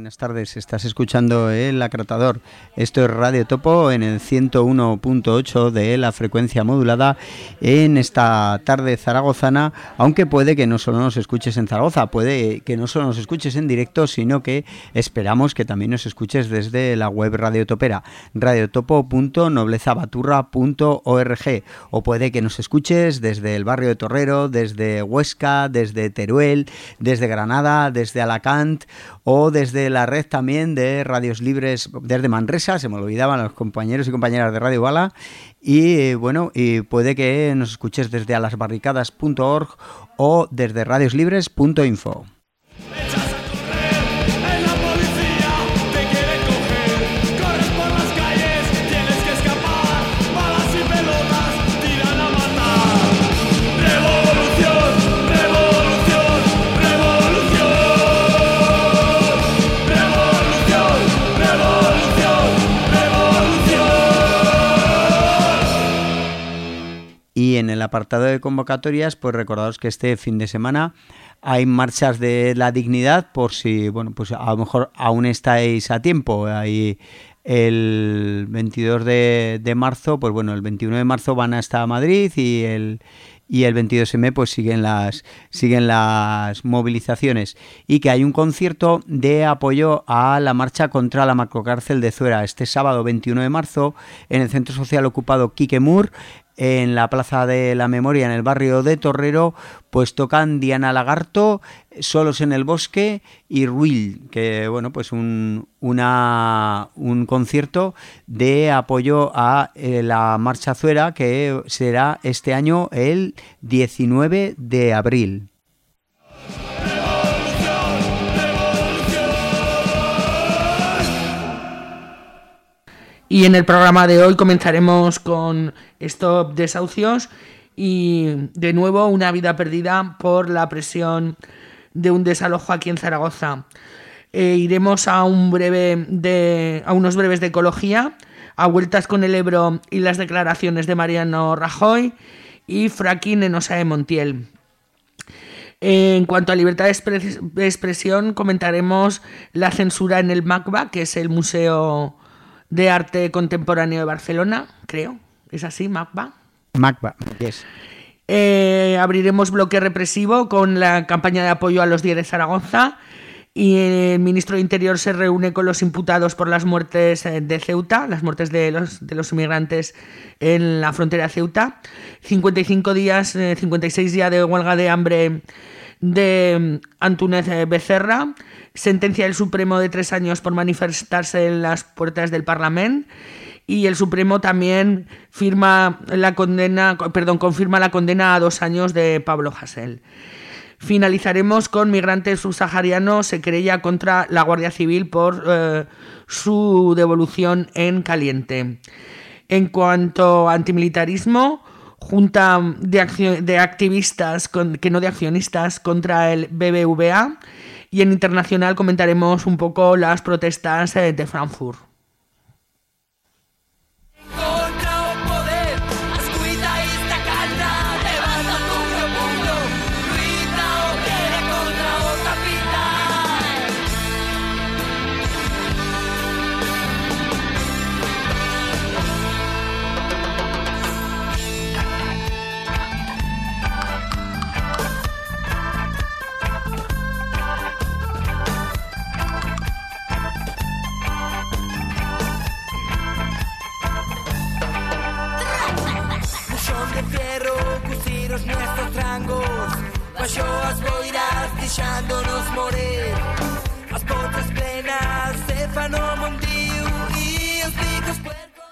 buenas tardes. Estás escuchando El Acratador. Esto es Radio Topo en el 101.8 de la frecuencia modulada en esta tarde zaragozana, aunque puede que no solo nos escuches en Zaragoza, puede que no solo nos escuches en directo, sino que esperamos que también nos escuches desde la web radiotopera, radiotopo.noblezabaturra.org, o puede que nos escuches desde el barrio de Torrero, desde Huesca, desde Teruel, desde Granada, desde Alacant, o desde la red también de radios libres desde Manresa, se me olvidaban los compañeros y compañeras de Radio Bala, y bueno, y puede que nos escuches desde alasbarricadas.org o desde radioslibres.info. Y en el apartado de convocatorias, pues recordaos que este fin de semana hay marchas de la dignidad, por si, bueno, pues a lo mejor aún estáis a tiempo. Hay el 22 de marzo, pues bueno, el 21 de marzo van hasta Madrid y el 22M pues siguen las movilizaciones, y que hay un concierto de apoyo a la marcha contra la macrocárcel de Zuera este sábado 21 de marzo en el Centro Social Ocupado Quique Mur, en la Plaza de la Memoria, en el barrio de Torrero. Pues tocan Diana Lagarto, Solos en el Bosque y Ruil, que bueno, pues un concierto de apoyo a la Marcha Zuera, que será este año el 19 de abril. Y en el programa de hoy comenzaremos con Stop Desahucios y de nuevo una vida perdida por la presión de un desalojo aquí en Zaragoza. Iremos a unos breves de ecología, a vueltas con el Ebro y las declaraciones de Mariano Rajoy y fracking en Osa de Montiel. En cuanto a libertad de expresión, comentaremos la censura en el MACBA, que es el Museo de Arte Contemporáneo de Barcelona, creo. ¿Es así, MACBA? MACBA, yes. Abriremos bloque represivo con la campaña de apoyo a los 10 de Zaragoza, y el ministro de Interior se reúne con los imputados por las muertes de Ceuta, las muertes de los inmigrantes en la frontera de Ceuta. 56 días de huelga de hambre de Antúnez Becerra. Sentencia del Supremo de 3 años por manifestarse en las puertas del Parlamento, y el Supremo también confirma la condena a 2 años de Pablo Hasél. Finalizaremos con Migrantes Subsaharianos se querella contra la Guardia Civil por su devolución en caliente. En cuanto a antimilitarismo, Junta de activistas, que no de accionistas, contra el BBVA. Y en internacional comentaremos un poco las protestas de Frankfurt. Deixando-nos morir, as pontes plenas se fan o mundiu e os bicos puercos.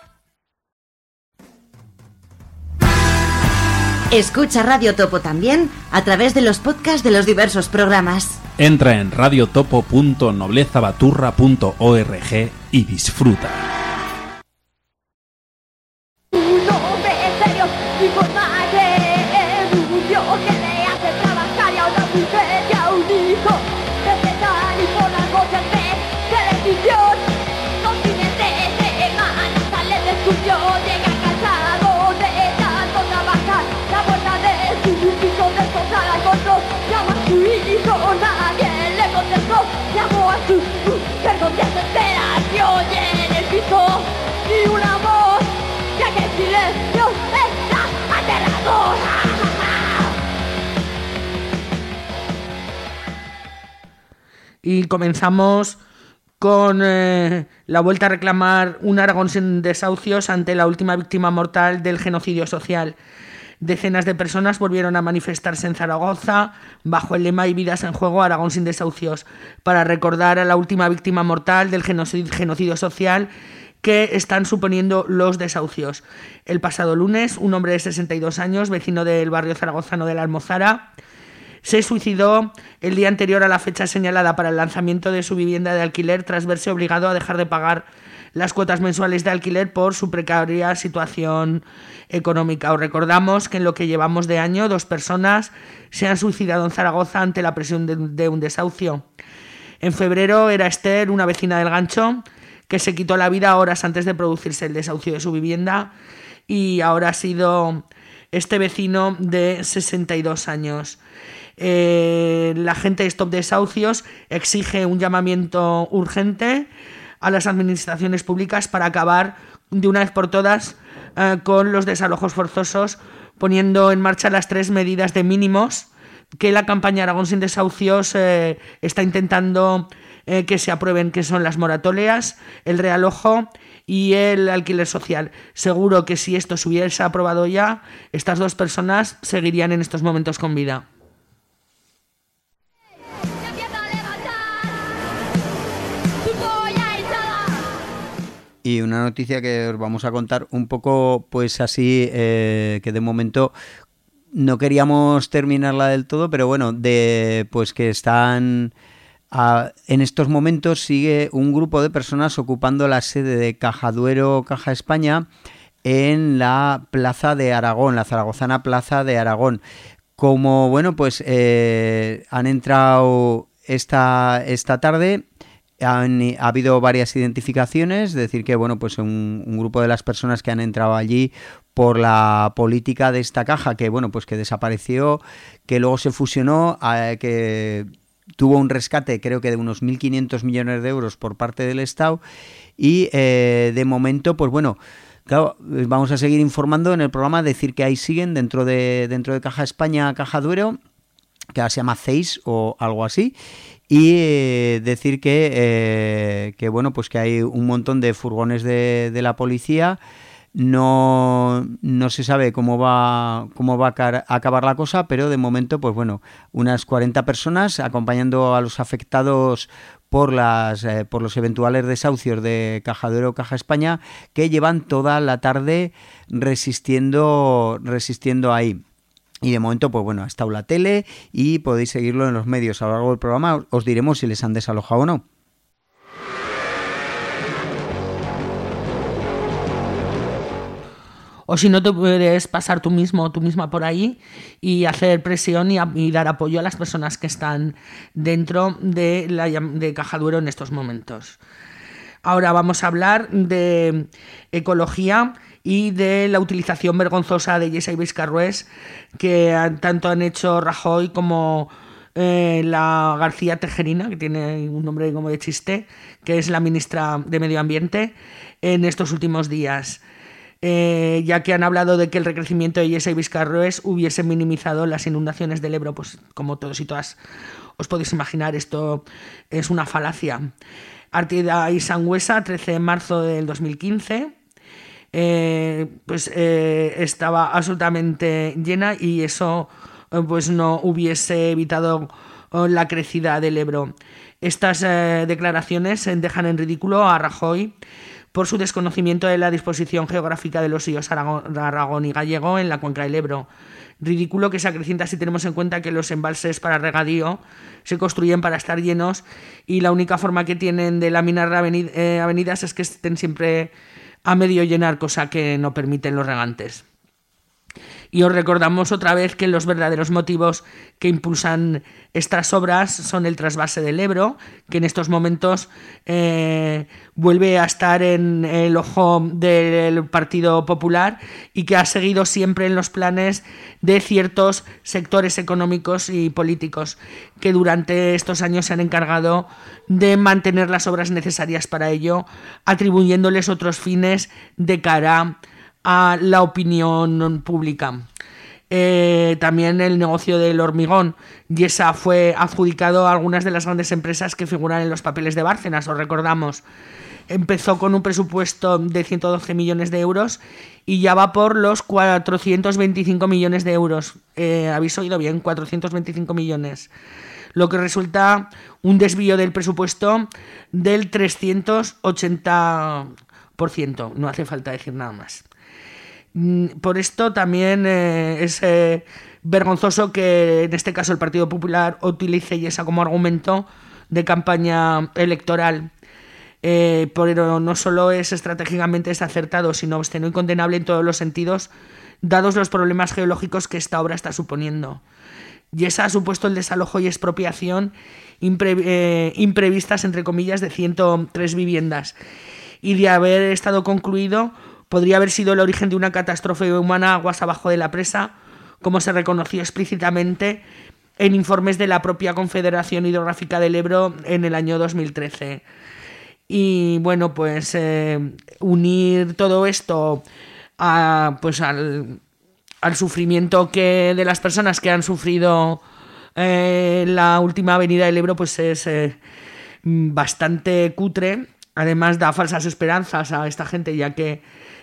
Escucha Radio Topo también a través de los podcasts de los diversos programas. Entra en radiotopo.noblezabaturra.org y disfruta. Nadie le contestó, llamó a su se oye en el piso ni una voz, ya que el silencio está aterrador. Y comenzamos con la vuelta a reclamar un Aragón sin desahucios ante la última víctima mortal del genocidio social. Decenas de personas volvieron a manifestarse en Zaragoza bajo el lema "Y vidas en juego, Aragón sin desahucios", para recordar a la última víctima mortal del genocidio social que están suponiendo los desahucios. El pasado lunes, un hombre de 62 años, vecino del barrio zaragozano de la Almozara, se suicidó el día anterior a la fecha señalada para el lanzamiento de su vivienda de alquiler tras verse obligado a dejar de pagar las cuotas mensuales de alquiler por su precaria situación económica. Os recordamos que en lo que llevamos de año, 2 personas se han suicidado en Zaragoza ante la presión de un desahucio. En febrero era Esther, una vecina del Gancho, que se quitó la vida horas antes de producirse el desahucio de su vivienda, y ahora ha sido este vecino de 62 años. La gente de Stop Desahucios exige un llamamiento urgente a las administraciones públicas para acabar de una vez por todas con los desalojos forzosos, poniendo en marcha las 3 medidas de mínimos que la campaña Aragón sin desahucios está intentando que se aprueben, que son las moratorias, el realojo y el alquiler social. Seguro que si esto se hubiese aprobado ya, estas 2 personas seguirían en estos momentos con vida. Y una noticia que os vamos a contar un poco, pues así, que de momento no queríamos terminarla del todo, pero bueno, pues que están... en estos momentos sigue un grupo de personas ocupando la sede de Caja Duero, Caja España, en la Plaza de Aragón, la zaragozana Plaza de Aragón. Como, bueno, pues han entrado esta tarde... Ha habido varias identificaciones, es decir que bueno, pues un grupo de las personas que han entrado allí por la política de esta caja, que bueno, pues que desapareció, que luego se fusionó, que tuvo un rescate creo que de unos 1.500 millones de euros por parte del Estado, y de momento pues bueno, claro, vamos a seguir informando en el programa, decir que ahí siguen dentro de Caja España, Caja Duero, que ahora se llama CEIS o algo así, y decir que bueno, pues que hay un montón de furgones de la policía. No se sabe cómo va a acabar la cosa, pero de momento, pues bueno, unas 40 personas acompañando a los afectados por los eventuales desahucios de Caja Duero, Caja España, que llevan toda la tarde resistiendo ahí. Y de momento, pues bueno, ha estado la tele y podéis seguirlo en los medios. A lo largo del programa os diremos si les han desalojado o no. O si no, te puedes pasar tú mismo o tú misma por ahí y hacer presión y dar apoyo a las personas que están dentro de Caja Duero en estos momentos. Ahora vamos a hablar de ecología y de la utilización vergonzosa de Yesa Ibiscarrués, que tanto han hecho Rajoy como la García Tejerina, que tiene un nombre como de chiste, que es la ministra de Medio Ambiente, en estos últimos días. Ya que han hablado de que el recrecimiento de Yesa Ibiscarrués hubiese minimizado las inundaciones del Ebro. Pues como todos y todas os podéis imaginar, esto es una falacia. Artida y Sangüesa, 13 de marzo del 2015, estaba absolutamente llena, y eso pues no hubiese evitado la crecida del Ebro. Estas declaraciones dejan en ridículo a Rajoy por su desconocimiento de la disposición geográfica de los ríos Aragón y Gallego en la cuenca del Ebro. Ridículo que se acrecienta si tenemos en cuenta que los embalses para regadío se construyen para estar llenos, y la única forma que tienen de laminar avenidas es que estén siempre a medio llenar, cosa que no permiten los regantes. Y os recordamos otra vez que los verdaderos motivos que impulsan estas obras son el trasvase del Ebro, que en estos momentos vuelve a estar en el ojo del Partido Popular y que ha seguido siempre en los planes de ciertos sectores económicos y políticos que durante estos años se han encargado de mantener las obras necesarias para ello, atribuyéndoles otros fines de cara a la opinión pública. También el negocio del hormigón. Yesa fue adjudicado a algunas de las grandes empresas que figuran en los papeles de Bárcenas, os recordamos. Empezó con un presupuesto de 112 millones de euros y ya va por los 425 millones de euros. Habéis oído bien, 425 millones. Lo que resulta un desvío del presupuesto del 380%. No hace falta decir nada más. Por esto también es vergonzoso que en este caso el Partido Popular utilice Yesa como argumento de campaña electoral. Pero no solo es estratégicamente desacertado, sino obsceno y condenable en todos los sentidos, dados los problemas geológicos que esta obra está suponiendo. Yesa ha supuesto el desalojo y expropiación imprevistas, entre comillas, de 103 viviendas. Y de haber estado concluido, podría haber sido el origen de una catástrofe humana aguas abajo de la presa, como se reconoció explícitamente en informes de la propia Confederación Hidrográfica del Ebro en el año 2013. Y bueno, pues unir todo esto pues al sufrimiento de las personas que han sufrido la última avenida del Ebro, pues es bastante cutre. Además da falsas esperanzas a esta gente, ya que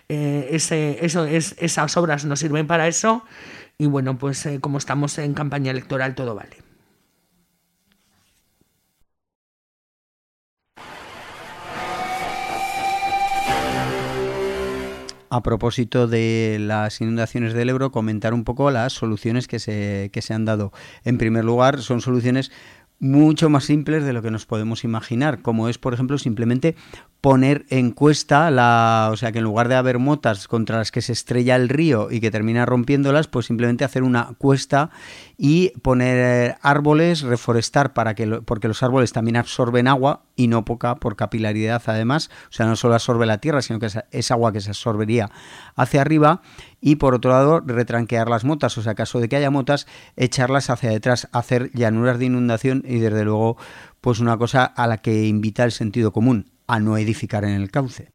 esas obras no sirven para eso. Y bueno, pues como estamos en campaña electoral, todo vale. A propósito de las inundaciones del Ebro, comentar un poco las soluciones que se han dado. En primer lugar, son soluciones mucho más simples de lo que nos podemos imaginar, como es, por ejemplo, simplemente poner en cuesta, o sea, que en lugar de haber motas contra las que se estrella el río y que termina rompiéndolas, pues simplemente hacer una cuesta y poner árboles, reforestar porque los árboles también absorben agua y no poca por capilaridad además, o sea, no solo absorbe la tierra, sino que es agua que se absorbería hacia arriba. Y por otro lado, retranquear las motas, o sea, caso de que haya motas, echarlas hacia detrás, hacer llanuras de inundación y desde luego, pues una cosa a la que invita el sentido común, a no edificar en el cauce.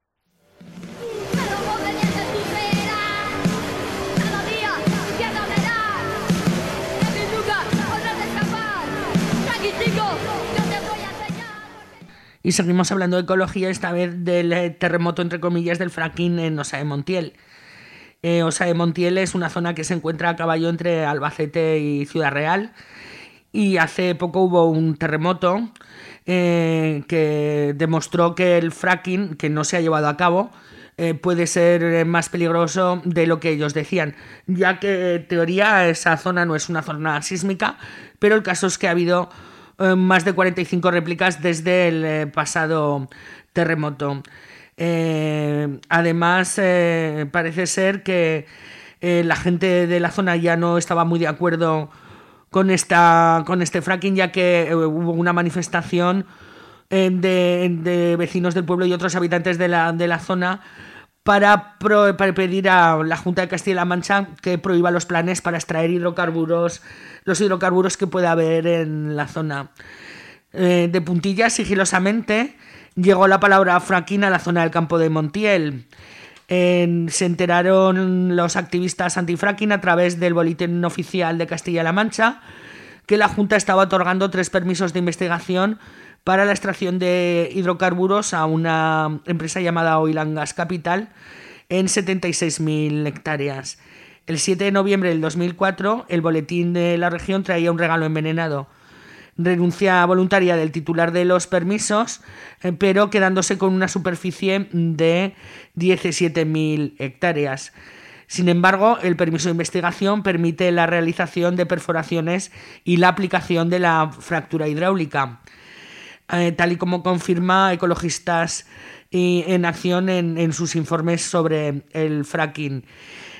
Y seguimos hablando de ecología, esta vez del terremoto, entre comillas, del fracking en Ossa de Montiel. Ossa de Montiel es una zona que se encuentra a caballo entre Albacete y Ciudad Real. Y hace poco hubo un terremoto que demostró que el fracking, que no se ha llevado a cabo, puede ser más peligroso de lo que ellos decían, ya que en teoría esa zona no es una zona sísmica, pero el caso es que ha habido más de 45 réplicas desde el pasado terremoto. Además, parece ser que la gente de la zona ya no estaba muy de acuerdo con este fracking, ya que hubo una manifestación de vecinos del pueblo y otros habitantes de la zona para pedir a la Junta de Castilla-La Mancha que prohíba los planes para extraer los hidrocarburos que pueda haber en la zona. De puntillas, sigilosamente, llegó la palabra fracking a la zona del campo de Montiel. Se enteraron los activistas antifracking a través del boletín oficial de Castilla-La Mancha que la Junta estaba otorgando 3 permisos de investigación para la extracción de hidrocarburos a una empresa llamada Oil and Gas Capital en 76.000 hectáreas. El 7 de noviembre del 2004, el boletín de la región traía un regalo envenenado. Renuncia voluntaria del titular de los permisos, pero quedándose con una superficie de 17.000 hectáreas. Sin embargo, el permiso de investigación permite la realización de perforaciones y la aplicación de la fractura hidráulica, tal y como confirma Ecologistas en Acción en sus informes sobre el fracking.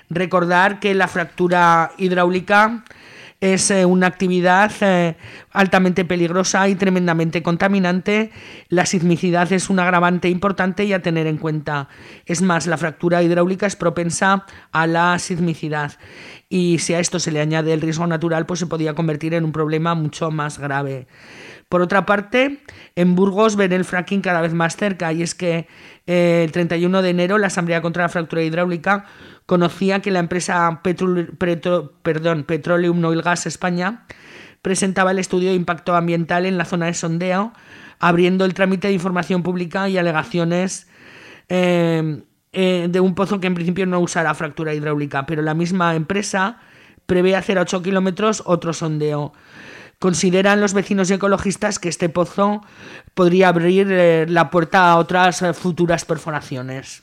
Recordar que la fractura hidráulica es una actividad altamente peligrosa y tremendamente contaminante. La sismicidad es un agravante importante y a tener en cuenta. Es más, la fractura hidráulica es propensa a la sismicidad. Y si a esto se le añade el riesgo natural, pues se podría convertir en un problema mucho más grave. Por otra parte, en Burgos ven el fracking cada vez más cerca, y es que el 31 de enero la Asamblea contra la Fractura Hidráulica conocía que la empresa Petroleum Oil Gas España presentaba el estudio de impacto ambiental en la zona de sondeo, abriendo el trámite de información pública y alegaciones de un pozo que en principio no usará fractura hidráulica, pero la misma empresa prevé hacer a 8 kilómetros otro sondeo. Consideran los vecinos y ecologistas que este pozo podría abrir la puerta a otras futuras perforaciones.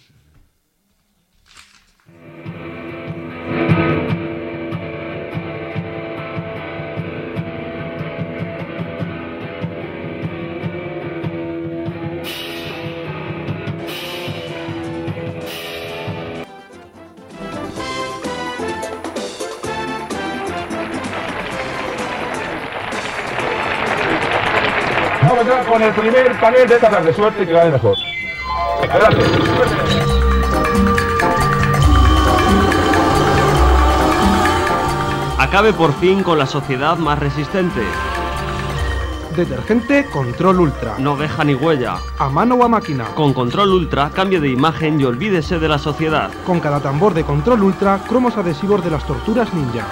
Vamos a entrar con el primer panel de esta tarde. Suerte, que gane mejor. Adelante. Acabe por fin con la sociedad más resistente. Detergente Control Ultra. No deja ni huella. A mano o a máquina. Con Control Ultra cambie de imagen y olvídese de la sociedad. Con cada tambor de Control Ultra, cromos adhesivos de las torturas ninja.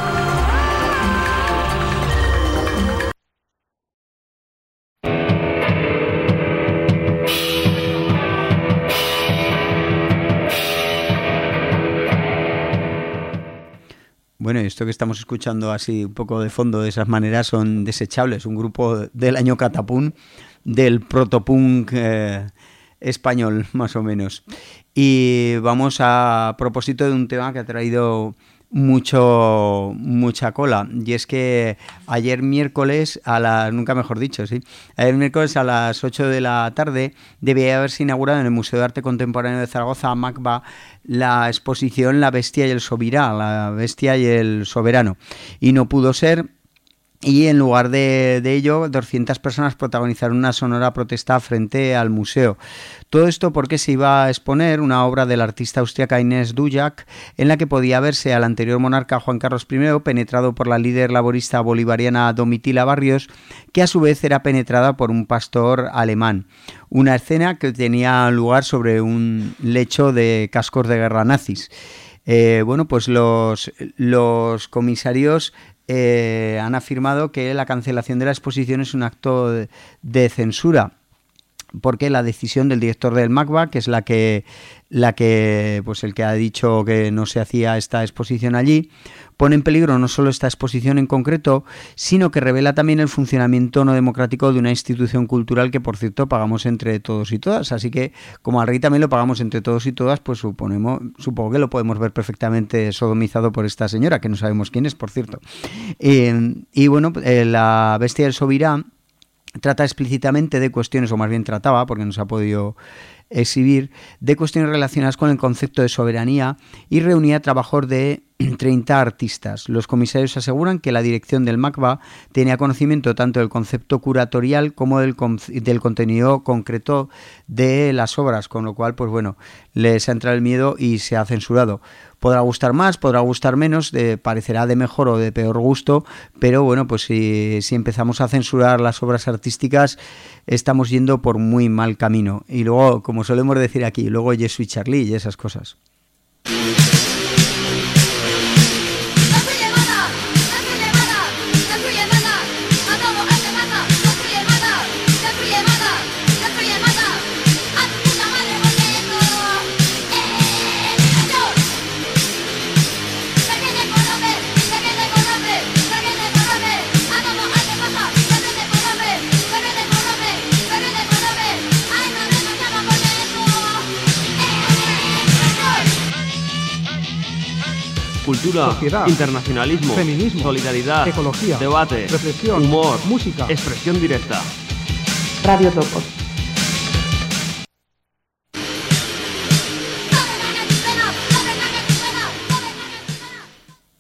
Bueno, esto que estamos escuchando así un poco de fondo de esas maneras son Desechables, un grupo del año Catapún, del protopunk español más o menos. Y vamos a propósito de un tema que ha traído mucha cola, y es que ayer miércoles nunca mejor dicho, sí, ayer miércoles a las 8 de la tarde debía haberse inaugurado en el Museo de Arte Contemporáneo de Zaragoza, MACBA, la exposición La Bestia y el Sobirá, la Bestia y el Soberano, y no pudo ser. Y en lugar de ello, 200 personas protagonizaron una sonora protesta frente al museo. Todo esto porque se iba a exponer una obra del artista austriaca Inés Dujak, en la que podía verse al anterior monarca Juan Carlos I penetrado por la líder laborista bolivariana Domitila Barrios, que a su vez era penetrada por un pastor alemán. Una escena que tenía lugar sobre un lecho de cascos de guerra nazis. Bueno, pues los comisarios han afirmado que la cancelación de la exposición es un acto de censura, porque la decisión del director del MACBA, que es la que pues el que ha dicho que no se hacía esta exposición allí, pone en peligro no solo esta exposición en concreto, sino que revela también el funcionamiento no democrático de una institución cultural que, por cierto, pagamos entre todos y todas. Así que, como al rey también lo pagamos entre todos y todas, pues supongo que lo podemos ver perfectamente sodomizado por esta señora, que no sabemos quién es, por cierto. Y bueno, La Bestia del Sobirá trata explícitamente de cuestiones, o más bien trataba, porque no se ha podido exhibir, de cuestiones relacionadas con el concepto de soberanía, y reunía trabajos de 30 artistas. Los comisarios aseguran que la dirección del MACBA tenía conocimiento tanto del concepto curatorial como del contenido concreto de las obras, con lo cual, pues bueno, les ha entrado el miedo y se ha censurado. Podrá gustar más, podrá gustar menos, parecerá de mejor o de peor gusto, pero bueno, pues si empezamos a censurar las obras artísticas, estamos yendo por muy mal camino. Y luego, como solemos decir aquí, luego Jesús y Charlie y esas cosas. Cultura, sociedad, internacionalismo, feminismo, solidaridad, ecología, debate, reflexión, humor, música, expresión directa. Radio Topos.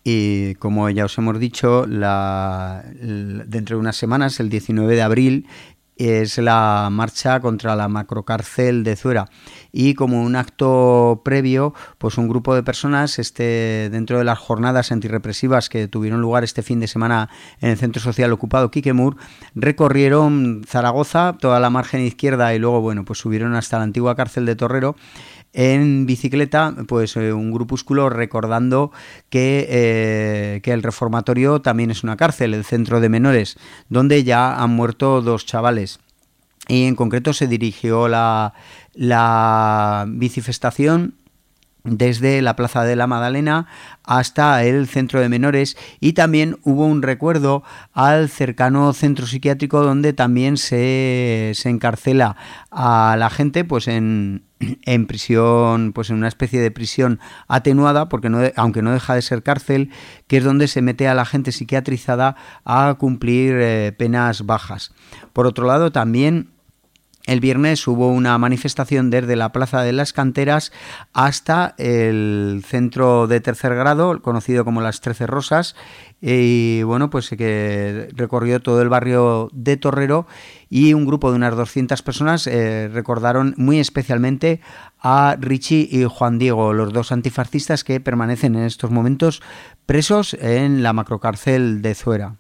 Y como ya os hemos dicho, dentro de unas semanas, el 19 de abril, es la marcha contra la macrocárcel de Zuera, y como un acto previo, pues un grupo de personas dentro de las jornadas antirrepresivas que tuvieron lugar este fin de semana en el Centro Social Ocupado Quiquemur, recorrieron Zaragoza, toda la margen izquierda, y luego pues subieron hasta la antigua cárcel de Torrero en bicicleta, pues un grupúsculo recordando que el reformatorio también es una cárcel, el centro de menores, donde ya han muerto 2 chavales. Y en concreto se dirigió la bicifestación desde la Plaza de la Magdalena hasta el centro de menores, y también hubo un recuerdo al cercano centro psiquiátrico, donde también se encarcela a la gente pues en prisión, pues en una especie de prisión atenuada, porque aunque no deja de ser cárcel, que es donde se mete a la gente psiquiatrizada a cumplir penas bajas. Por otro lado, también el viernes hubo una manifestación desde la Plaza de las Canteras hasta el centro de tercer grado, conocido como las 13 Rosas, y pues que recorrió todo el barrio de Torrero, y un grupo de unas 200 personas recordaron muy especialmente a Richie y Juan Diego, los 2 antifascistas que permanecen en estos momentos presos en la macrocárcel de Zuera.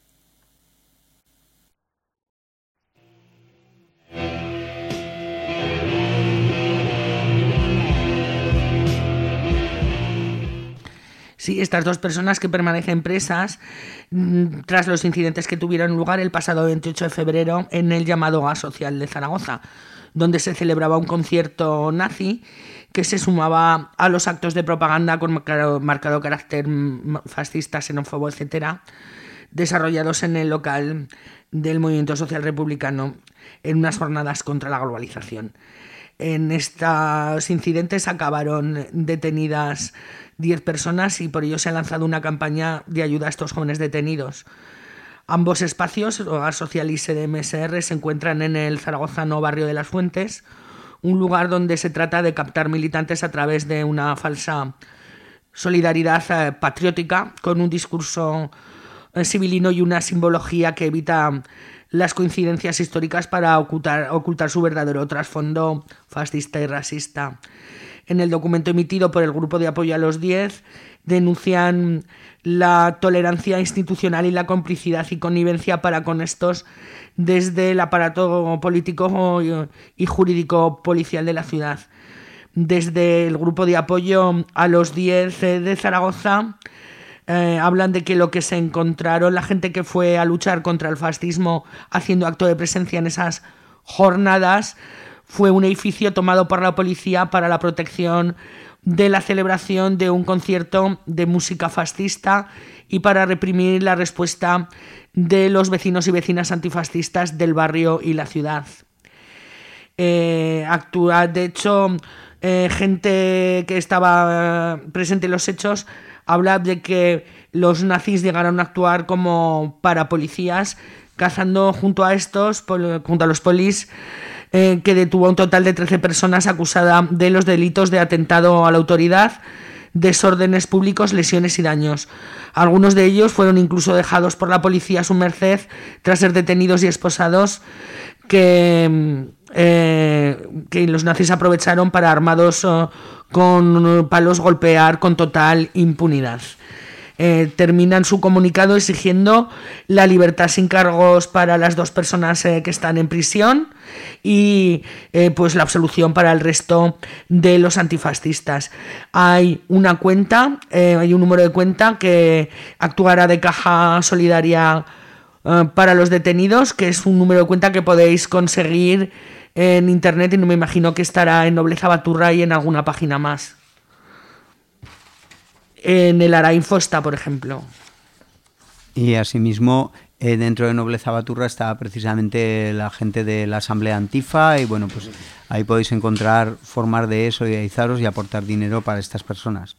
Sí, estas 2 personas que permanecen presas tras los incidentes que tuvieron lugar el pasado 28 de febrero en el llamado Gas Social de Zaragoza, donde se celebraba un concierto nazi que se sumaba a los actos de propaganda con marcado carácter fascista, xenófobo, etcétera, desarrollados en el local del Movimiento Social Republicano en unas jornadas contra la globalización. En estos incidentes acabaron detenidas 10 personas, y por ello se ha lanzado una campaña de ayuda a estos jóvenes detenidos. Ambos espacios, Hogar Social y Sede MSR, se encuentran en el zaragozano barrio de Las Fuentes, un lugar donde se trata de captar militantes a través de una falsa solidaridad patriótica, con un discurso civilino y una simbología que evita las coincidencias históricas para ocultar su verdadero trasfondo fascista y racista. En el documento emitido por el Grupo de Apoyo a los 10, denuncian la tolerancia institucional y la complicidad y connivencia para con estos desde el aparato político y jurídico policial de la ciudad. Desde el Grupo de Apoyo a los 10 de Zaragoza hablan de que lo que se encontraron la gente que fue a luchar contra el fascismo haciendo acto de presencia en esas jornadas fue un edificio tomado por la policía para la protección de la celebración de un concierto de música fascista y para reprimir la respuesta de los vecinos y vecinas antifascistas del barrio y la ciudad. De hecho, gente que estaba presente en los hechos habla de que los nazis llegaron a actuar como parapolicías, cazando junto a los polis, que detuvo a un total de 13 personas acusadas de los delitos de atentado a la autoridad, desórdenes públicos, lesiones y daños. Algunos de ellos fueron incluso dejados por la policía a su merced tras ser detenidos y esposados, que los nazis aprovecharon para, armados con palos, golpear con total impunidad. Terminan su comunicado exigiendo la libertad sin cargos para las 2 personas que están en prisión y pues la absolución para el resto de los antifascistas. Hay una cuenta, hay un número de cuenta que actuará de caja solidaria para los detenidos, que es un número de cuenta que podéis conseguir en internet, y no me imagino que estará en Nobleza Baturra y en alguna página más. En el Arainfo está, por ejemplo. Y asimismo, dentro de Nobleza Baturra está precisamente la gente de la Asamblea Antifa, y bueno, pues ahí podéis encontrar formas de solidarizaros y aportar dinero para estas personas.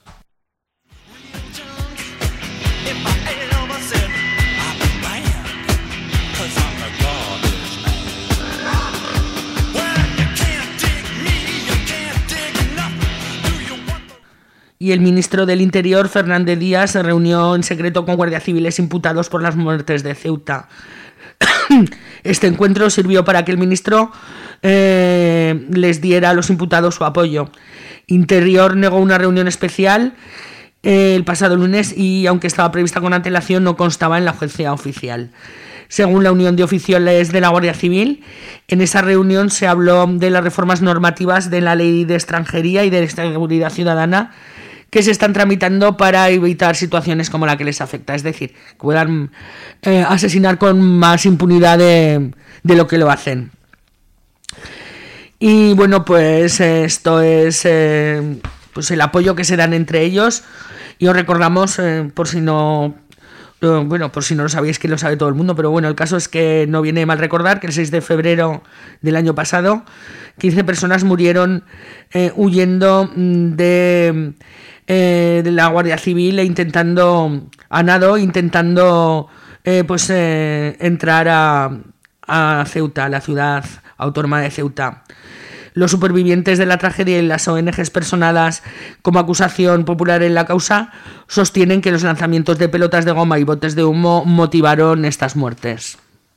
y el ministro del Interior, Fernández Díaz, se reunió en secreto con guardias civiles imputados por las muertes de Ceuta. Este encuentro sirvió para que el ministro les diera a los imputados su apoyo. Interior negó una reunión especial el pasado lunes y, aunque estaba prevista con antelación, no constaba en la audiencia oficial. Según la Unión de Oficiales de la Guardia Civil, en esa reunión se habló de las reformas normativas de la Ley de Extranjería y de Seguridad Ciudadana que se están tramitando para evitar situaciones como la que les afecta, es decir, que puedan asesinar con más impunidad de lo que lo hacen. Y bueno, pues esto es pues el apoyo que se dan entre ellos. Y os recordamos, por si no lo sabéis, que lo sabe todo el mundo, pero bueno, el caso es que no viene mal recordar que el 6 de febrero del año pasado 15 personas murieron huyendo de la Guardia Civil e intentando entrar a Ceuta, la ciudad autónoma de Ceuta. Los supervivientes de la tragedia y las ONGs personadas como acusación popular en la causa sostienen que los lanzamientos de pelotas de goma y botes de humo motivaron estas muertes.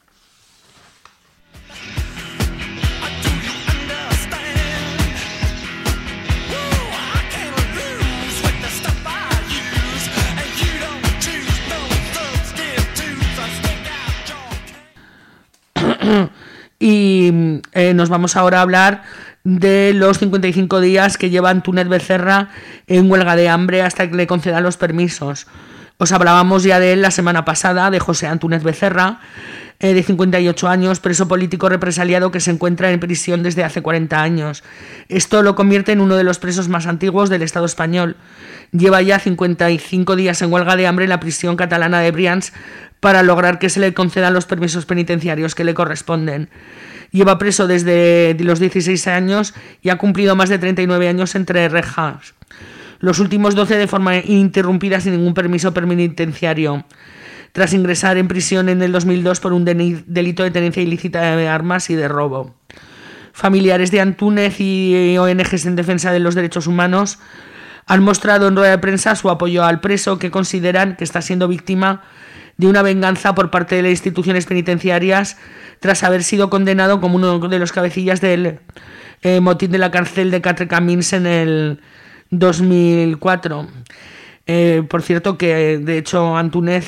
Y nos vamos ahora a hablar de los 55 días que lleva Antúnez Becerra en huelga de hambre hasta que le concedan los permisos. Os hablábamos ya de él la semana pasada, de José Antúnez Becerra, de 58 años, preso político represaliado que se encuentra en prisión desde hace 40 años. Esto lo convierte en uno de los presos más antiguos del Estado español. Lleva ya 55 días en huelga de hambre en la prisión catalana de Brians para lograr que se le concedan los permisos penitenciarios que le corresponden. Lleva preso desde los 16 años y ha cumplido más de 39 años entre rejas. Los últimos 12 de forma ininterrumpida sin ningún permiso penitenciario, tras ingresar en prisión en el 2002 por un delito de tenencia ilícita de armas y de robo. Familiares de Antúnez y ONGs en defensa de los derechos humanos han mostrado en rueda de prensa su apoyo al preso, que consideran que está siendo víctima de una venganza por parte de las instituciones penitenciarias tras haber sido condenado como uno de los cabecillas del motín de la cárcel de Quatre Camins en el 2004. Por cierto, que de hecho Antúnez,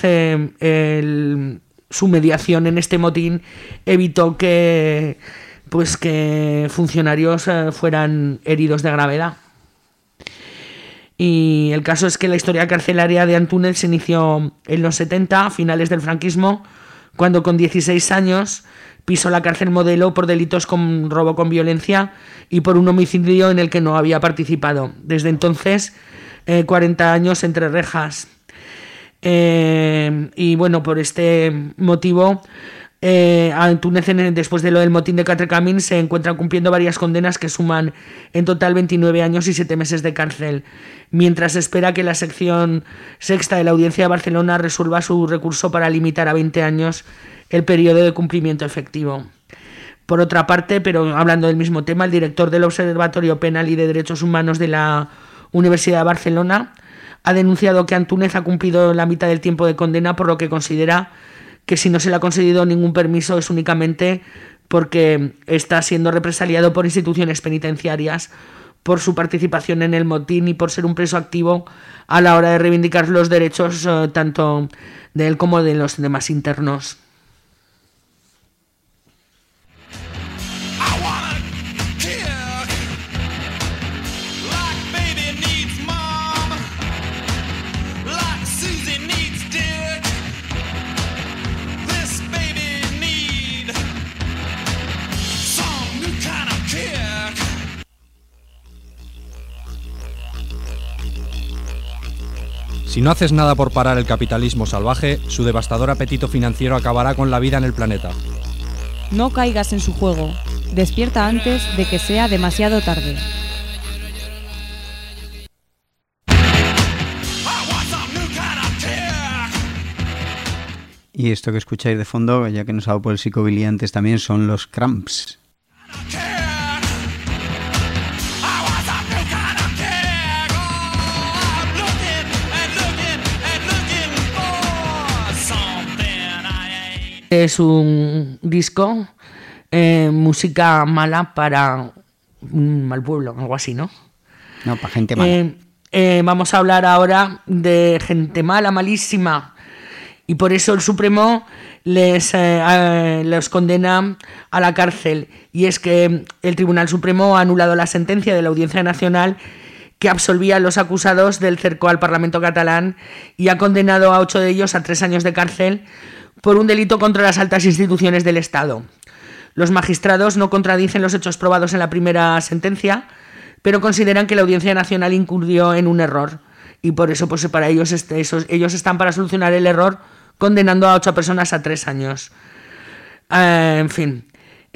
su mediación en este motín evitó que funcionarios fueran heridos de gravedad. Y el caso es que la historia carcelaria de Antúnez se inició en los 70, a finales del franquismo, cuando con 16 años pisó la cárcel Modelo por delitos con robo con violencia y por un homicidio en el que no había participado. Desde entonces, 40 años entre rejas. Y bueno, por este motivo, Antúnez, después de lo del motín de Quatre Camins, se encuentra cumpliendo varias condenas que suman en total 29 años y 7 meses de cárcel, mientras espera que la sección sexta de la Audiencia de Barcelona resuelva su recurso para limitar a 20 años el periodo de cumplimiento efectivo. Por otra parte, pero hablando del mismo tema, el director del Observatorio Penal y de Derechos Humanos de la Universidad de Barcelona ha denunciado que Antúnez ha cumplido la mitad del tiempo de condena, por lo que considera que si no se le ha concedido ningún permiso es únicamente porque está siendo represaliado por instituciones penitenciarias por su participación en el motín y por ser un preso activo a la hora de reivindicar los derechos tanto de él como de los demás internos. Si no haces nada por parar el capitalismo salvaje, su devastador apetito financiero acabará con la vida en el planeta. No caigas en su juego. Despierta antes de que sea demasiado tarde. Y esto que escucháis de fondo, ya que nos ha dado por el psicobilly antes también, son los Cramps. Es un disco, música mala para un mal pueblo, algo así, ¿no? No, para gente mala. Vamos a hablar ahora de gente mala, malísima. Y por eso el Supremo los condena a la cárcel. Y es que el Tribunal Supremo ha anulado la sentencia de la Audiencia Nacional que absolvía a los acusados del cerco al Parlamento catalán y ha condenado a 8 de ellos a 3 años de cárcel por un delito contra las altas instituciones del Estado. Los magistrados no contradicen los hechos probados en la primera sentencia, pero consideran que la Audiencia Nacional incurrió en un error. Y por eso, pues para ellos, ellos están para solucionar el error condenando a 8 personas a 3 años. En fin,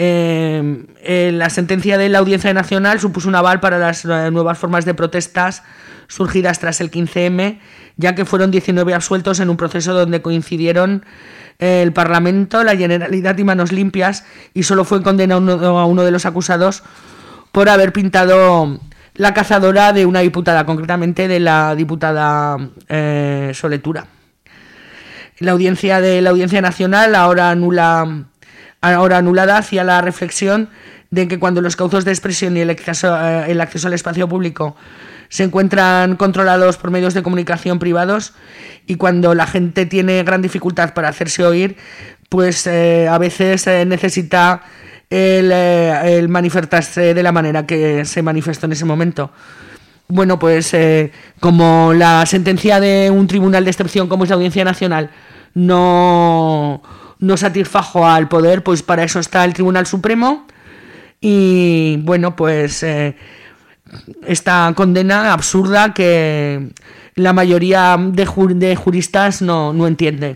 la sentencia de la Audiencia Nacional supuso un aval para las nuevas formas de protestas surgidas tras el 15M, ya que fueron 19 absueltos en un proceso donde coincidieron el Parlamento, la Generalitat y Manos Limpias, y solo fue condenado a uno de los acusados por haber pintado la cazadora de una diputada, concretamente de la diputada Soletura. La audiencia de la Audiencia Nacional, ahora anulada, hacía la reflexión de que cuando los cauces de expresión y el acceso al espacio público se encuentran controlados por medios de comunicación privados y cuando la gente tiene gran dificultad para hacerse oír, pues a veces necesita el manifestarse de la manera que se manifestó en ese momento. Bueno, pues como la sentencia de un tribunal de excepción como es la Audiencia Nacional no satisfajo al poder, pues para eso está el Tribunal Supremo y bueno, pues esta condena absurda que la mayoría de juristas no entiende.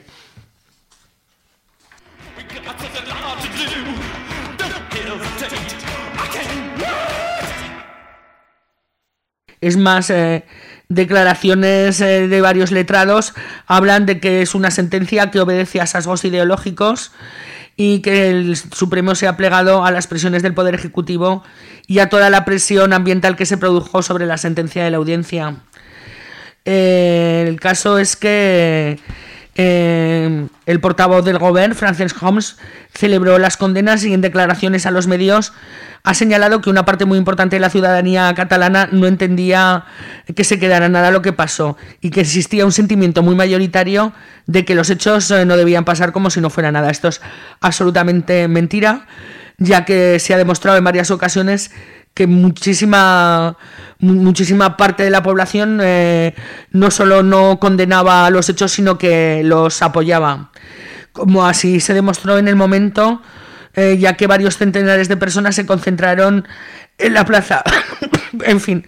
Es más, declaraciones de varios letrados hablan de que es una sentencia que obedece a sesgos ideológicos y que el Supremo se ha plegado a las presiones del Poder Ejecutivo y a toda la presión ambiental que se produjo sobre la sentencia de la audiencia. El caso es que el portavoz del Gobierno, Francesc Homs, celebró las condenas y en declaraciones a los medios ha señalado que una parte muy importante de la ciudadanía catalana no entendía que se quedara nada lo que pasó y que existía un sentimiento muy mayoritario de que los hechos no debían pasar como si no fuera nada. Esto es absolutamente mentira, ya que se ha demostrado en varias ocasiones que muchísima parte de la población no solo no condenaba los hechos, sino que los apoyaba. Como así se demostró en el momento, ya que varios centenares de personas se concentraron en la plaza, en fin,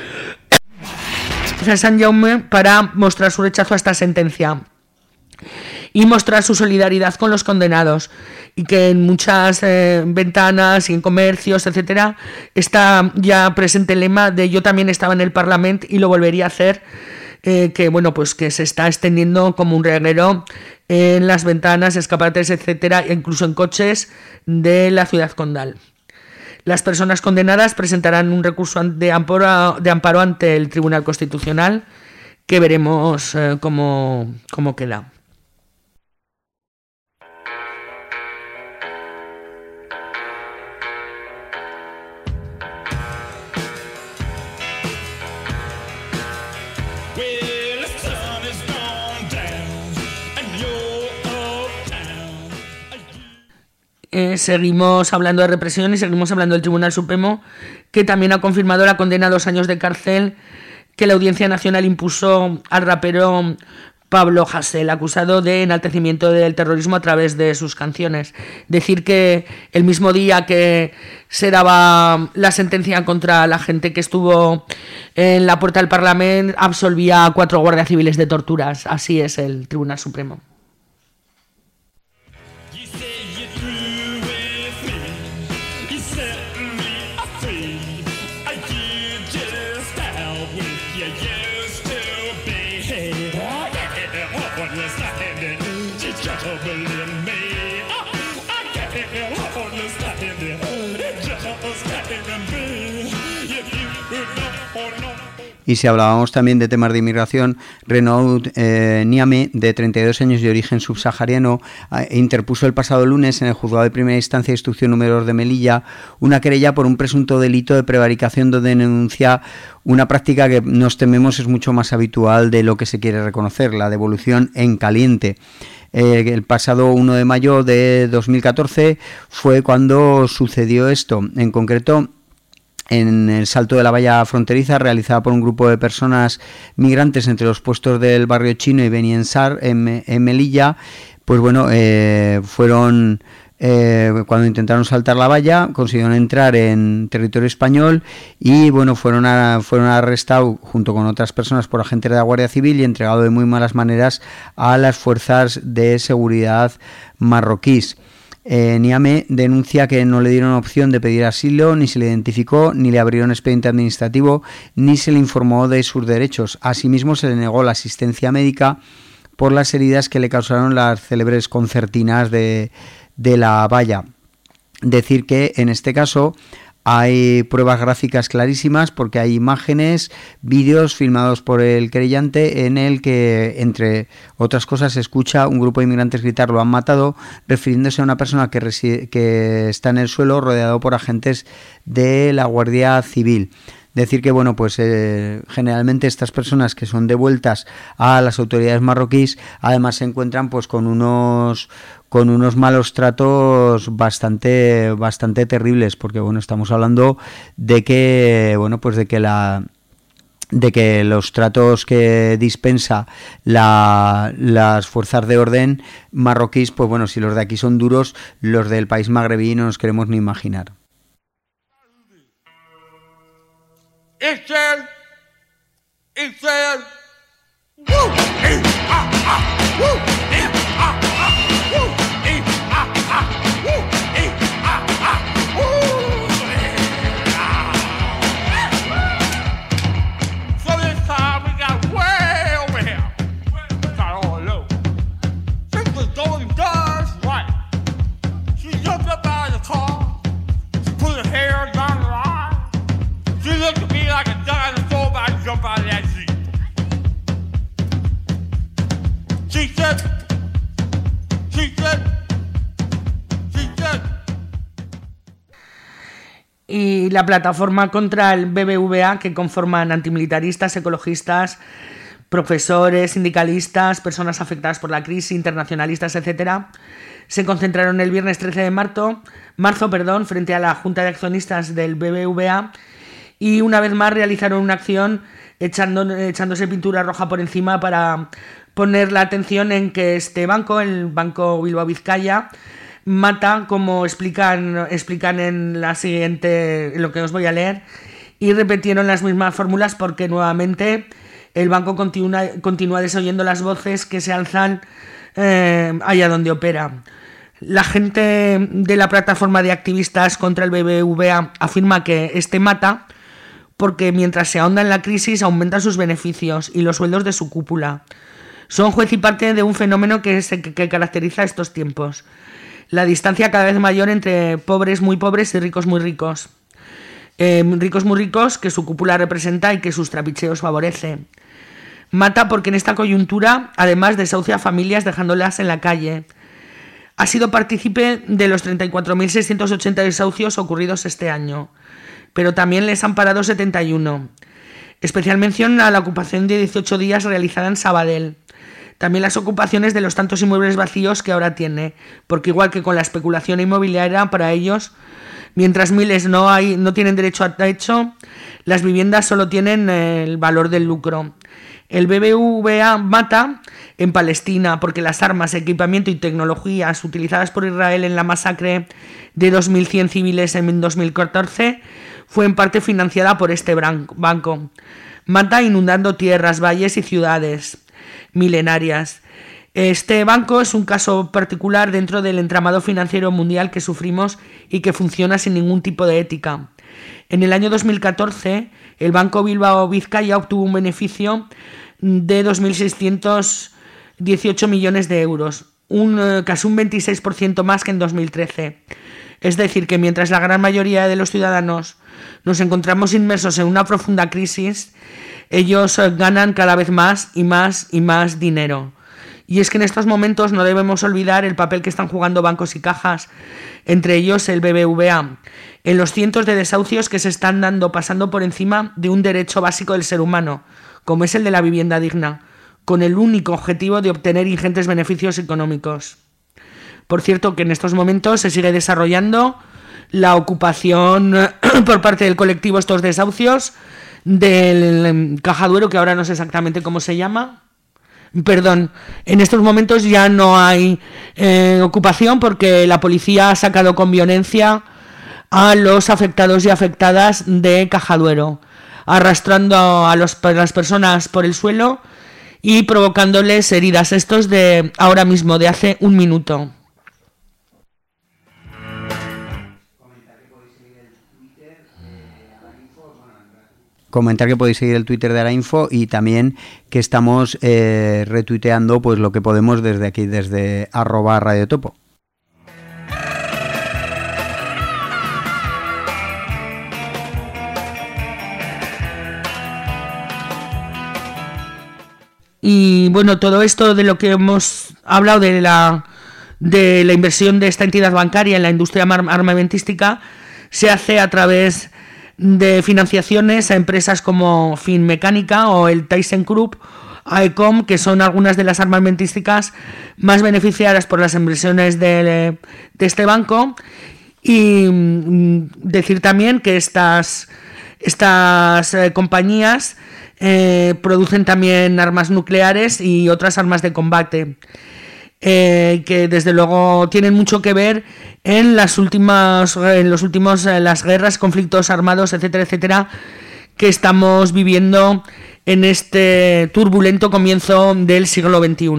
de Sant Jaume para mostrar su rechazo a esta sentencia y mostrar su solidaridad con los condenados, y que en muchas ventanas y en comercios, etcétera, está ya presente el lema de yo también estaba en el Parlamento y lo volvería a hacer, que bueno, pues que se está extendiendo como un reguero en las ventanas, escaparates, etcétera, incluso en coches de la ciudad condal. Las personas condenadas presentarán un recurso de amparo ante el Tribunal Constitucional, que veremos cómo queda. Seguimos hablando de represión y seguimos hablando del Tribunal Supremo, que también ha confirmado la condena a 2 años de cárcel que la Audiencia Nacional impuso al rapero Pablo Hasél, acusado de enaltecimiento del terrorismo a través de sus canciones. Decir que el mismo día que se daba la sentencia contra la gente que estuvo en la puerta del Parlamento, absolvía a 4 guardias civiles de torturas. Así es el Tribunal Supremo. Y si hablábamos también de temas de inmigración, Renaud Niamé, de 32 años de origen subsahariano, interpuso el pasado lunes en el Juzgado de Primera Instancia de Instrucción número 2 de Melilla una querella por un presunto delito de prevaricación, donde denuncia una práctica que nos tememos es mucho más habitual de lo que se quiere reconocer, la devolución en caliente. El pasado 1 de mayo de 2014 fue cuando sucedió esto. En concreto, en el salto de la valla fronteriza realizada por un grupo de personas migrantes entre los puestos del barrio chino y Beni Ensar en Melilla, pues bueno, fueron... cuando intentaron saltar la valla, consiguieron entrar en territorio español y bueno, fueron arrestados junto con otras personas por agentes de la Guardia Civil y entregados de muy malas maneras a las fuerzas de seguridad marroquíes. Niamé denuncia que no le dieron opción de pedir asilo, ni se le identificó, ni le abrieron expediente administrativo, ni se le informó de sus derechos. Asimismo, se le negó la asistencia médica por las heridas que le causaron las célebres concertinas de la valla. Decir que en este caso hay pruebas gráficas clarísimas, porque hay imágenes, vídeos filmados por el querellante en el que, entre otras cosas, se escucha un grupo de inmigrantes gritar "lo han matado", refiriéndose a una persona que está en el suelo rodeado por agentes de la Guardia Civil. Decir que bueno, pues generalmente estas personas que son devueltas a las autoridades marroquíes además se encuentran pues con unos malos tratos bastante terribles, porque bueno, estamos hablando de que bueno, pues de que los tratos que dispensa las fuerzas de orden marroquíes, pues bueno, si los de aquí son duros, los del país magrebí no nos queremos ni imaginar. It said, woo, woo, woo, so this time we got way over here. Got all low. She was going just right. She jumped up out of the car. She put her hair down the line. She looked at me like a dinosaur about to jump out of that seat. She said, Y la plataforma contra el BBVA, que conforman antimilitaristas, ecologistas, profesores, sindicalistas, personas afectadas por la crisis, internacionalistas, etcétera, se concentraron el viernes 13 de marzo, frente a la Junta de Accionistas del BBVA, y una vez más realizaron una acción echándose pintura roja por encima para poner la atención en que este banco, el Banco Bilbao Vizcaya, mata, como explican en la siguiente, en lo que os voy a leer, y repitieron las mismas fórmulas porque nuevamente el banco continúa desoyendo las voces que se alzan allá donde opera. La gente de la plataforma de activistas contra el BBVA afirma que este mata porque mientras se ahonda en la crisis aumentan sus beneficios y los sueldos de su cúpula. Son juez y parte de un fenómeno que caracteriza estos tiempos: la distancia cada vez mayor entre pobres muy pobres y ricos muy ricos. Ricos muy ricos que su cúpula representa y que sus trapicheos favorece. Mata porque en esta coyuntura además desahucia a familias dejándolas en la calle. Ha sido partícipe de los 34.680 desahucios ocurridos este año, pero también les han parado 71. Especial mención a la ocupación de 18 días realizada en Sabadell. También las ocupaciones de los tantos inmuebles vacíos que ahora tiene, porque igual que con la especulación inmobiliaria, para ellos, mientras miles no tienen derecho a techo, las viviendas solo tienen el valor del lucro. El BBVA mata en Palestina porque las armas, equipamiento y tecnologías utilizadas por Israel en la masacre de 2.100 civiles en 2014 fue en parte financiada por este banco. Mata inundando tierras, valles y ciudades milenarias. Este banco es un caso particular dentro del entramado financiero mundial que sufrimos y que funciona sin ningún tipo de ética. En el año 2014, el Banco Bilbao Vizcaya obtuvo un beneficio de 2.618 millones de euros, casi un 26% más que en 2013. Es decir, que mientras la gran mayoría de los ciudadanos nos encontramos inmersos en una profunda crisis, ellos ganan cada vez más y más y más dinero. Y es que en estos momentos no debemos olvidar el papel que están jugando bancos y cajas, entre ellos el BBVA, en los cientos de desahucios que se están dando pasando por encima de un derecho básico del ser humano, como es el de la vivienda digna, con el único objetivo de obtener ingentes beneficios económicos. Por cierto, que en estos momentos se sigue desarrollando la ocupación por parte del colectivo estos desahucios del Caja Duero, que ahora no sé exactamente cómo se llama. Perdón, en estos momentos ya no hay ocupación porque la policía ha sacado con violencia a los afectados y afectadas de Caja Duero, arrastrando a las personas por el suelo y provocándoles heridas. Estos de ahora mismo, de hace un minuto. Comentar que podéis seguir el Twitter de Arainfo y también que estamos retuiteando pues lo que podemos desde aquí, desde @radiotopo. Y bueno, todo esto de lo que hemos hablado de la inversión de esta entidad bancaria en la industria armamentística se hace a través de financiaciones a empresas como Finmecánica o el ThyssenKrupp, AECOM, que son algunas de las armamentísticas más beneficiadas por las inversiones de este banco. Y decir también que estas compañías producen también armas nucleares y otras armas de combate, que desde luego tienen mucho que ver en las guerras, conflictos armados, etcétera, etcétera, que estamos viviendo en este turbulento comienzo del siglo XXI.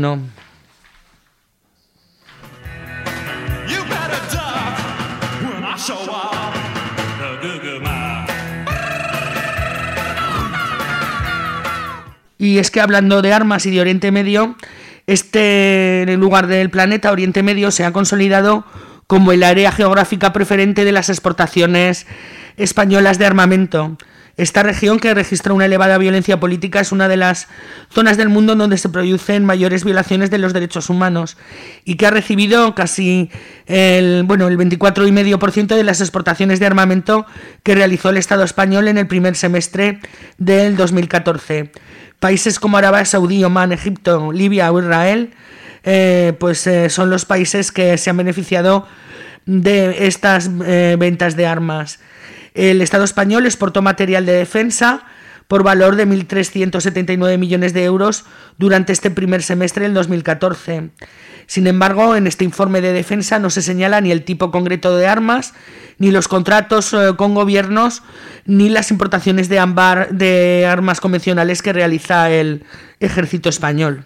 Y es que hablando de armas y de Oriente Medio, este lugar del planeta, Oriente Medio, se ha consolidado como el área geográfica preferente de las exportaciones españolas de armamento. Esta región, que registra una elevada violencia política, es una de las zonas del mundo donde se producen mayores violaciones de los derechos humanos y que ha recibido casi el 24,5% de las exportaciones de armamento que realizó el Estado español en el primer semestre del 2014. Países como Arabia Saudí, Omán, Egipto, Libia o Israel son los países que se han beneficiado de estas ventas de armas. El Estado español exportó material de defensa por valor de 1.379 millones de euros durante este primer semestre del 2014. Sin embargo, en este informe de defensa no se señala ni el tipo concreto de armas, ni los contratos con gobiernos, ni las importaciones de armas convencionales que realiza el ejército español.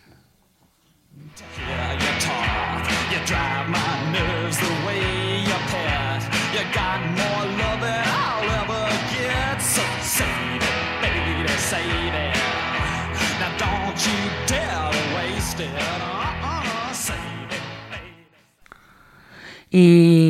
Y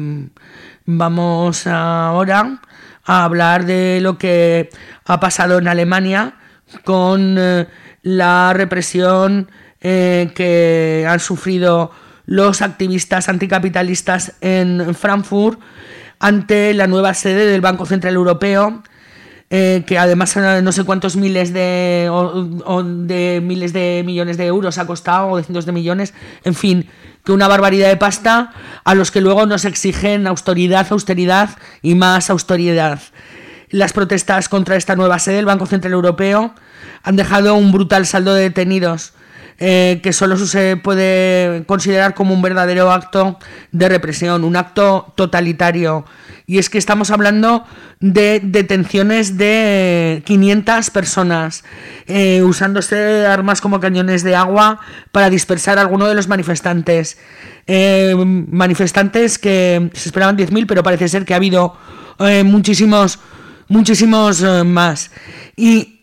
vamos ahora a hablar de lo que ha pasado en Alemania con la represión que han sufrido los activistas anticapitalistas en Frankfurt ante la nueva sede del Banco Central Europeo, que además no sé cuántos miles de millones de euros ha costado, o de cientos de millones, en fin, que una barbaridad de pasta, a los que luego nos exigen austeridad y más austeridad. Las protestas contra esta nueva sede del Banco Central Europeo han dejado un brutal saldo de detenidos, que solo se puede considerar como un verdadero acto de represión, un acto totalitario. Y es que estamos hablando de detenciones de 500 personas, usándose armas como cañones de agua para dispersar a alguno de los manifestantes. Manifestantes que se esperaban 10.000, pero parece ser que ha habido muchísimos más. Y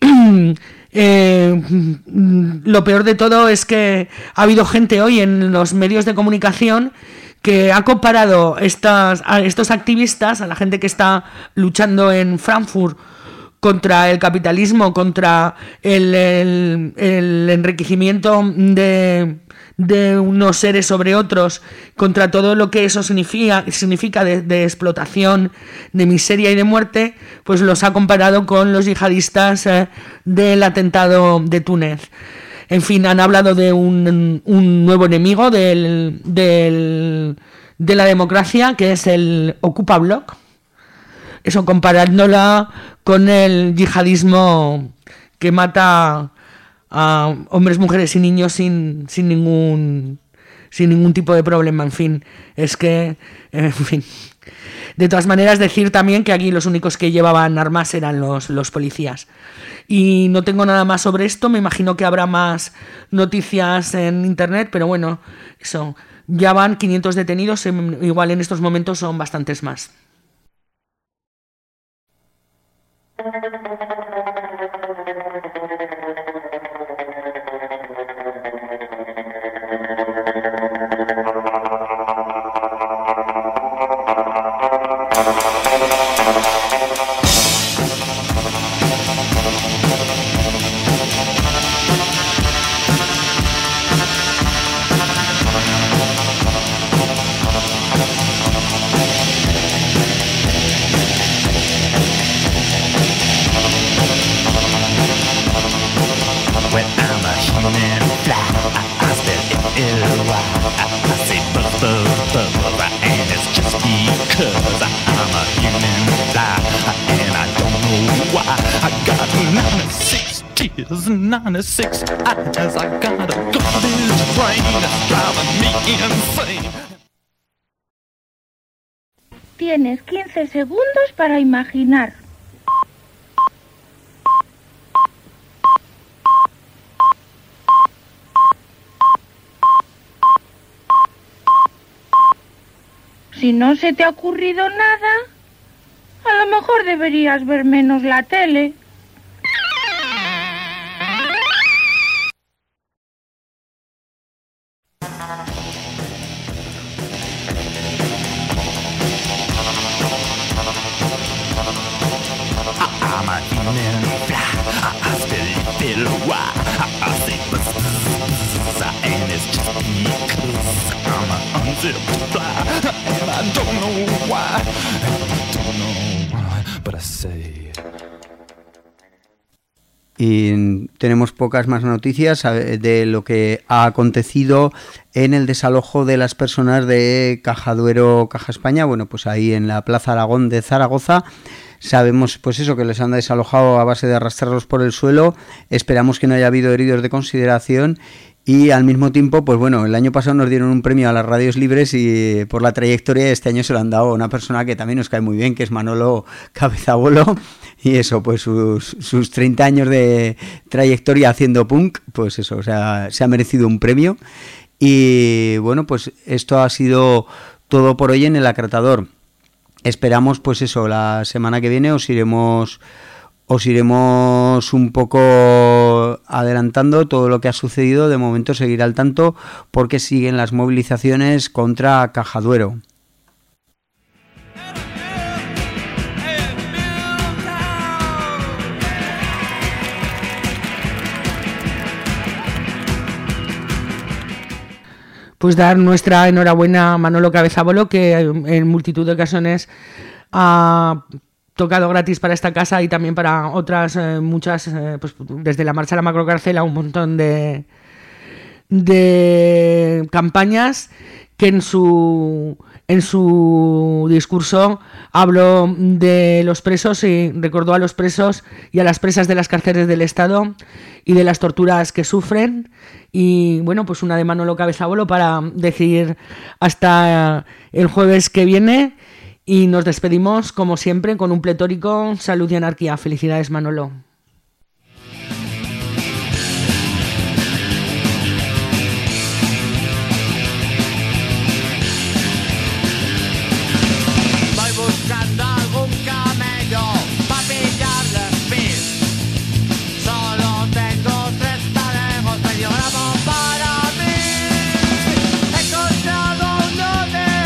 lo peor de todo es que ha habido gente hoy en los medios de comunicación que ha comparado a estos activistas, a la gente que está luchando en Frankfurt contra el capitalismo, contra el enriquecimiento de unos seres sobre otros, contra todo lo que eso significa de explotación, de miseria y de muerte, pues los ha comparado con los yihadistas del atentado de Túnez. En fin, han hablado de un nuevo enemigo de la democracia, que es el Ocupa Bloc. Eso comparándola con el yihadismo que mata a hombres, mujeres y niños sin ningún tipo de problema. En fin, es que... En fin. De todas maneras, decir también que aquí los únicos que llevaban armas eran los policías. Y no tengo nada más sobre esto, me imagino que habrá más noticias en internet, pero bueno, eso, ya van 500 detenidos, igual en estos momentos son bastantes más. Tienes 15 segundos para imaginar. Si no se te ha ocurrido nada, a lo mejor deberías ver menos la tele. Y tenemos pocas más noticias de lo que ha acontecido en el desalojo de las personas de Caja Duero, Caja España. Bueno, pues ahí en la Plaza Aragón de Zaragoza. Sabemos pues eso, que les han desalojado a base de arrastrarlos por el suelo. Esperamos que no haya habido heridos de consideración. Y al mismo tiempo, pues bueno, el año pasado nos dieron un premio a las radios libres y por la trayectoria este año se lo han dado a una persona que también nos cae muy bien, que es Manolo Cabezabolo. Y eso, pues sus 30 años de trayectoria haciendo punk, pues eso, o sea, se ha merecido un premio. Y bueno, pues esto ha sido todo por hoy en El Acratador. Esperamos, pues eso, la semana que viene os iremos un poco adelantando todo lo que ha sucedido. De momento seguir al tanto porque siguen las movilizaciones contra Caja Duero. Pues dar nuestra enhorabuena a Manolo Cabezabolo, que en multitud de ocasiones ha tocado gratis para esta casa y también para otras muchas, pues desde la marcha a la macrocárcel a un montón de campañas, que en su discurso habló de los presos y recordó a los presos y a las presas de las cárceles del Estado y de las torturas que sufren. Y bueno, pues una de Manolo Cabezabolo para decir hasta el jueves que viene. Y nos despedimos, como siempre, con un pletórico salud y anarquía. Felicidades, Manolo. Voy buscando algún camello para pillarle pis. Solo tengo 3 parejos, medio gramo para mí. He encontrado uno de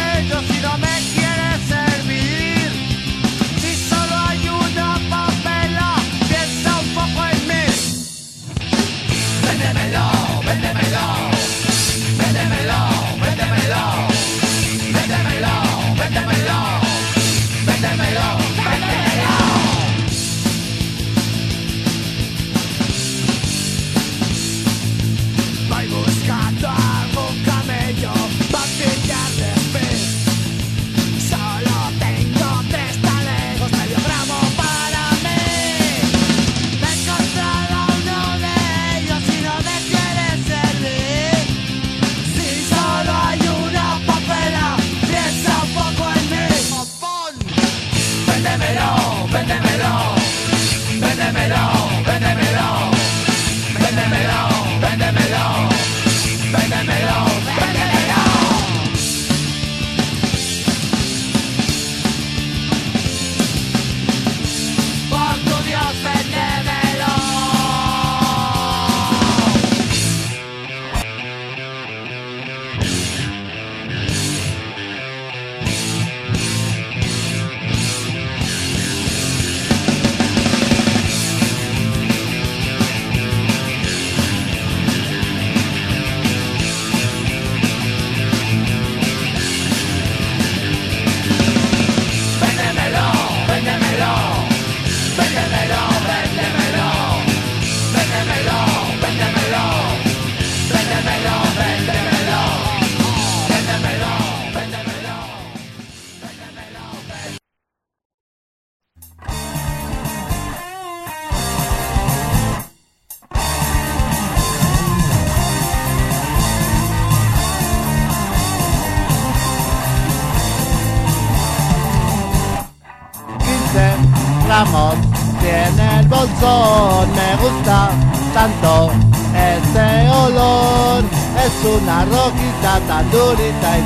Ramos tiene el bolsón, me gusta tanto ese olor, es una rojita tan durita y